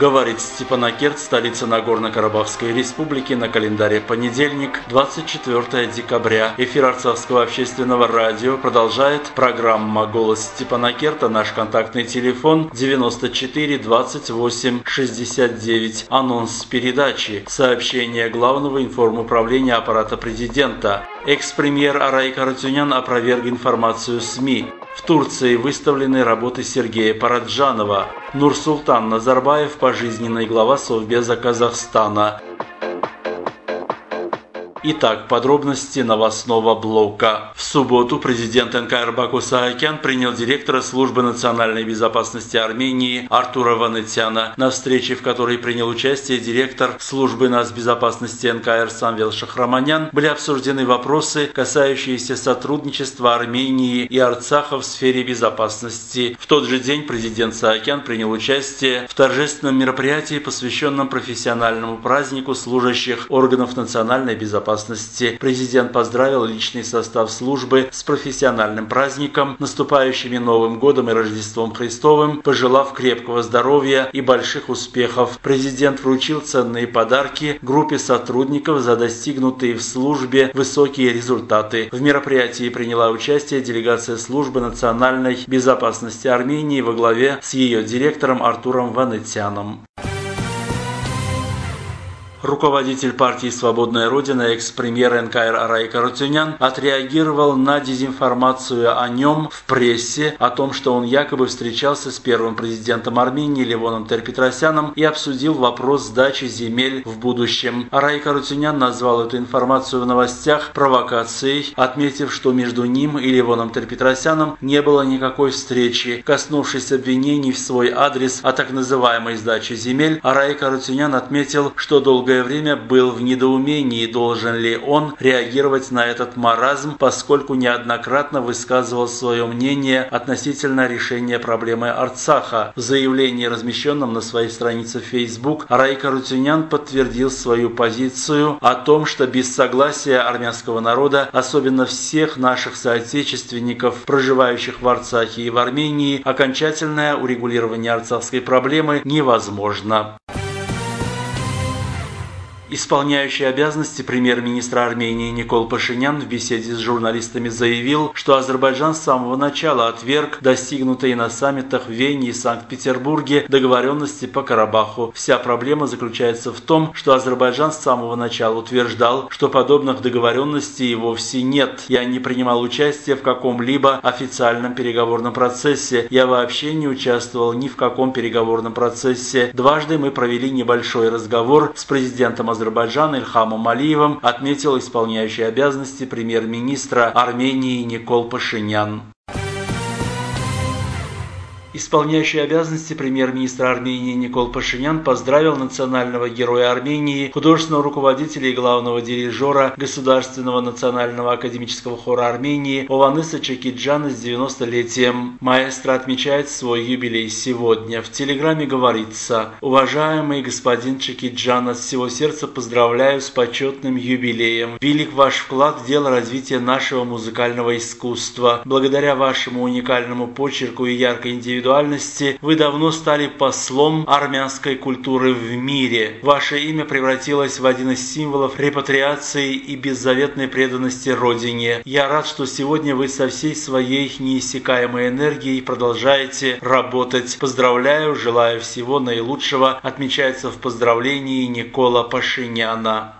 Говорит Степанакерт, столица Нагорно-Карабахской республики, на календаре понедельник, 24 декабря. Эфир Арцахского общественного радио продолжает программа «Голос Степанакерта». Наш контактный телефон 94 28 69. Анонс передачи. Сообщение Главного информуправления аппарата президента. Экс-премьер Арай Каратюнян опроверг информацию СМИ. В Турции выставлены работы Сергея Параджанова. Нурсултан Назарбаев, пожизненный глава Совбеза Казахстана. Итак, подробности новостного блока. В субботу президент НКР Баку Саакян принял директора службы национальной безопасности Армении Артура Ванетяна. На встрече, в которой принял участие директор службы нацбезопасности НКР Самвел Шахраманян, были обсуждены вопросы, касающиеся сотрудничества Армении и Арцаха в сфере безопасности. В тот же день президент Саакян принял участие в торжественном мероприятии, посвященном профессиональному празднику служащих органов национальной безопасности. Президент поздравил личный состав службы с профессиональным праздником, наступающими Новым годом и Рождеством Христовым, пожелав крепкого здоровья и больших успехов. Президент вручил ценные подарки группе сотрудников за достигнутые в службе высокие результаты. В мероприятии приняла участие делегация службы национальной безопасности Армении во главе с ее директором Артуром Ванетяном. Руководитель партии «Свободная Родина», экс-премьер НКР Арай Каратюнян отреагировал на дезинформацию о нем в прессе, о том, что он якобы встречался с первым президентом Армении Левоном Тер-Петросяном и обсудил вопрос сдачи земель в будущем. Арай Каратюнян назвал эту информацию в новостях провокацией, отметив, что между ним и Левоном Тер-Петросяном не было никакой встречи. Коснувшись обвинений в свой адрес о так называемой сдаче земель, Арай Каратюнян отметил, что долгое время был в недоумении, должен ли он реагировать на этот маразм, поскольку неоднократно высказывал свое мнение относительно решения проблемы Арцаха. В заявлении, размещенном на своей странице в Facebook, Арай Каратюнян подтвердил свою позицию о том, что без согласия армянского народа, особенно всех наших соотечественников, проживающих в Арцахе и в Армении, окончательное урегулирование арцахской проблемы невозможно. Исполняющий обязанности премьер-министра Армении Никол Пашинян в беседе с журналистами заявил, что Азербайджан с самого начала отверг достигнутые на саммитах в Вене и Санкт-Петербурге договоренности по Карабаху. Вся проблема заключается в том, что Азербайджан с самого начала утверждал, что подобных договоренностей вовсе нет. Я не принимал участия в каком-либо официальном переговорном процессе. Я вообще не участвовал ни в каком переговорном процессе. Дважды мы провели небольшой разговор с президентом Азербайджана Ильхамом Алиевым, отметил исполняющий обязанности премьер-министра Армении Никол Пашинян. Исполняющий обязанности премьер-министра Армении Никол Пашинян поздравил национального героя Армении, художественного руководителя и главного дирижера Государственного национального академического хора Армении Ованыса Чакиджана с 90-летием. Маэстро отмечает свой юбилей сегодня. В телеграмме говорится: «Уважаемый господин Чакиджан, от всего сердца поздравляю с почетным юбилеем. Велик ваш вклад в дело развития нашего музыкального искусства. Благодаря вашему уникальному почерку и яркой индивидуальности вы давно стали послом армянской культуры в мире. Ваше имя превратилось в один из символов репатриации и беззаветной преданности Родине. Я рад, что сегодня вы со всей своей неиссякаемой энергией продолжаете работать. Поздравляю, желаю всего наилучшего», отмечается в поздравлении Никола Пашиняна.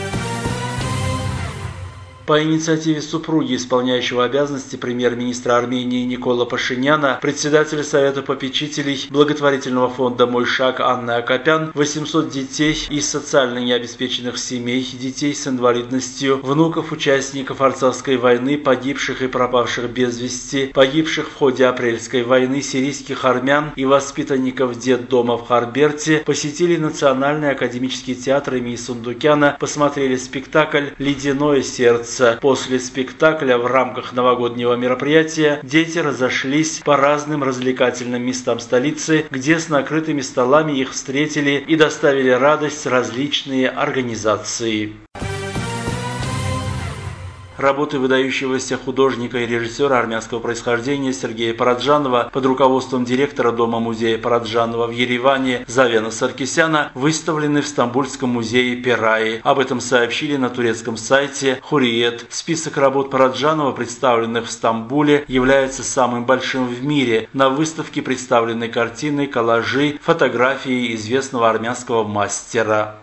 По инициативе супруги исполняющего обязанности премьер-министра Армении Никола Пашиняна, председатель Совета попечителей благотворительного фонда «Мой шаг» Анны Акопян, 800 детей из социально необеспеченных семей, детей с инвалидностью, внуков участников Арцахской войны, погибших и пропавших без вести, погибших в ходе Апрельской войны, сирийских армян и воспитанников детдома в Харберте посетили Национальный академический театр имени Сундукяна, посмотрели спектакль «Ледяное сердце». После спектакля в рамках новогоднего мероприятия дети разошлись по разным развлекательным местам столицы, где с накрытыми столами их встретили и доставили радость различные организации. работы выдающегося художника и режиссера армянского происхождения Сергея Параджанова под руководством директора Дома-музея Параджанова в Ереване Завена Саркисяна выставлены в Стамбульском музее Пераи. Об этом сообщили на турецком сайте Хуриет. Список работ Параджанова, представленных в Стамбуле, является самым большим в мире. На выставке представлены картины, коллажи, фотографии известного армянского мастера.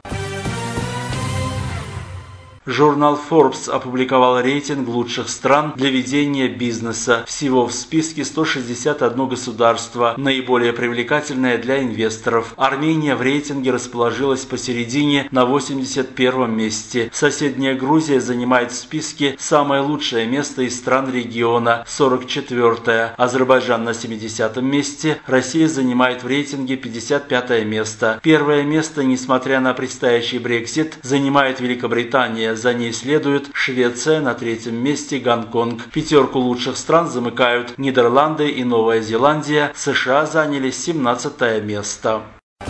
Журнал Forbes опубликовал рейтинг лучших стран для ведения бизнеса. Всего в списке 161 государство, наиболее привлекательное для инвесторов. Армения в рейтинге расположилась посередине на 81 месте. Соседняя Грузия занимает в списке самое лучшее место из стран региона, 44-е. Азербайджан на 70 месте. Россия занимает в рейтинге 55 место. Первое место, несмотря на предстоящий Брексит, занимает Великобритания. За ней следует Швеция, на третьем месте Гонконг. Пятерку лучших стран замыкают Нидерланды и Новая Зеландия. США заняли 17 место.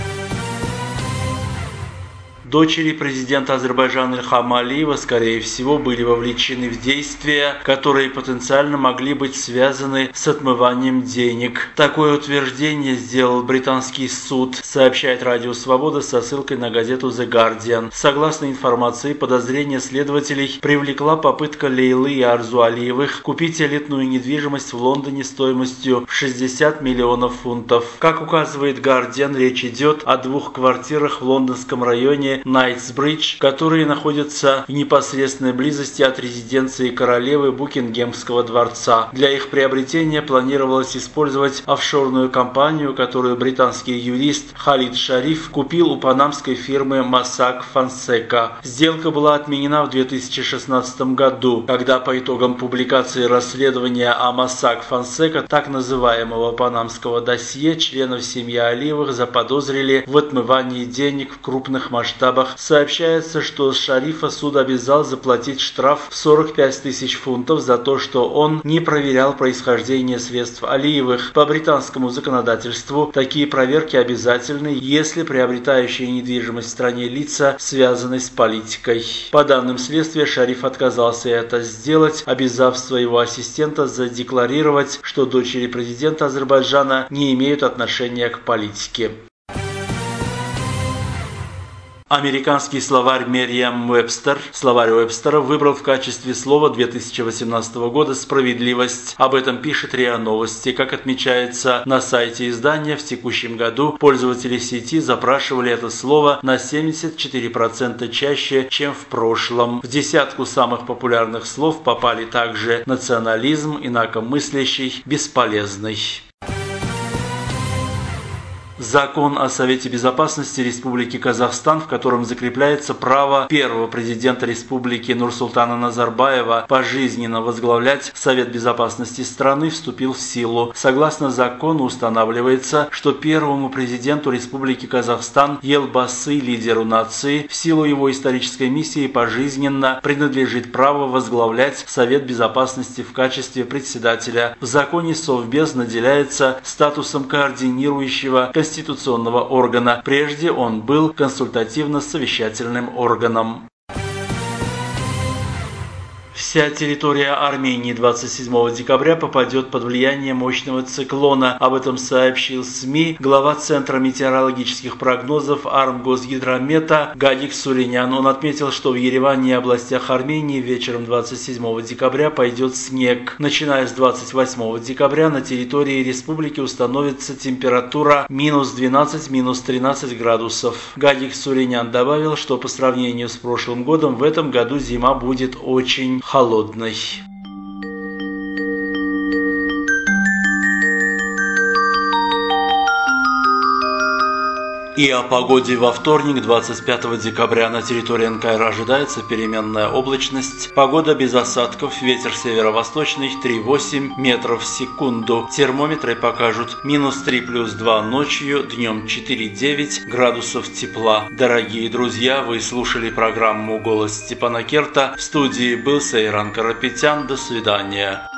Дочери президента Азербайджана Ильхама Алиева, скорее всего, были вовлечены в действия, которые потенциально могли быть связаны с отмыванием денег. Такое утверждение сделал британский суд, сообщает Радио Свобода со ссылкой на газету The Guardian. Согласно информации, подозрение следователей привлекла попытка Лейлы и Арзу Алиевых купить элитную недвижимость в Лондоне стоимостью в 60 миллионов фунтов. Как указывает Guardian, речь идет о 2 квартирах в лондонском районе Найтсбридж, которые находятся в непосредственной близости от резиденции королевы Букингемского дворца. Для их приобретения планировалось использовать офшорную компанию, которую британский юрист Халид Шариф купил у панамской фирмы Mossack Fonseca. Сделка была отменена в 2016 году, когда по итогам публикации расследования о Mossack Fonseca, так называемого панамского досье, членов семьи Алиевых заподозрили в отмывании денег в крупных масштабах. Сообщается, что Шарифа суд обязал заплатить штраф в 45 тысяч фунтов за то, что он не проверял происхождение средств Алиевых. По британскому законодательству такие проверки обязательны, если приобретающие недвижимость в стране лица связаны с политикой. По данным следствия, Шариф отказался это сделать, обязав своего ассистента задекларировать, что дочери президента Азербайджана не имеют отношения к политике. Американский словарь Мерриам-Уэбстер, словарь Уэбстера, выбрал в качестве слова 2018 года «справедливость». Об этом пишет РИА Новости. Как отмечается на сайте издания, в текущем году пользователи сети запрашивали это слово на 74% чаще, чем в прошлом. В десятку самых популярных слов попали также национализм, инакомыслящий, бесполезный. Закон о Совете Безопасности Республики Казахстан, в котором закрепляется право первого президента республики Нурсултана Назарбаева пожизненно возглавлять Совет Безопасности страны, вступил в силу. Согласно закону устанавливается, что первому президенту Республики Казахстан Елбасы, лидеру нации, в силу его исторической миссии пожизненно принадлежит право возглавлять Совет Безопасности в качестве председателя. В законе Совбез наделяется статусом координирующего конституционного органа. Прежде он был консультативно-совещательным органом. Вся территория Армении 27 декабря попадет под влияние мощного циклона. Об этом сообщил СМИ глава Центра метеорологических прогнозов Армгосгидромета Гадик Суринян. Он отметил, что в Ереване и областях Армении вечером 27 декабря пойдет снег. Начиная с 28 декабря на территории республики установится температура минус 12, минус 13 градусов. Гадик Суринян добавил, что по сравнению с прошлым годом в этом году зима будет очень холодной. И о погоде во вторник, 25 декабря. На территории НКР ожидается переменная облачность. Погода без осадков, ветер северо-восточный 3,8 метров в секунду. Термометры покажут минус 3 плюс 2 ночью, днем 4,9 градусов тепла. Дорогие друзья, вы слушали программу «Голос Степана Керта». В студии был Сейран Карапетян. До свидания.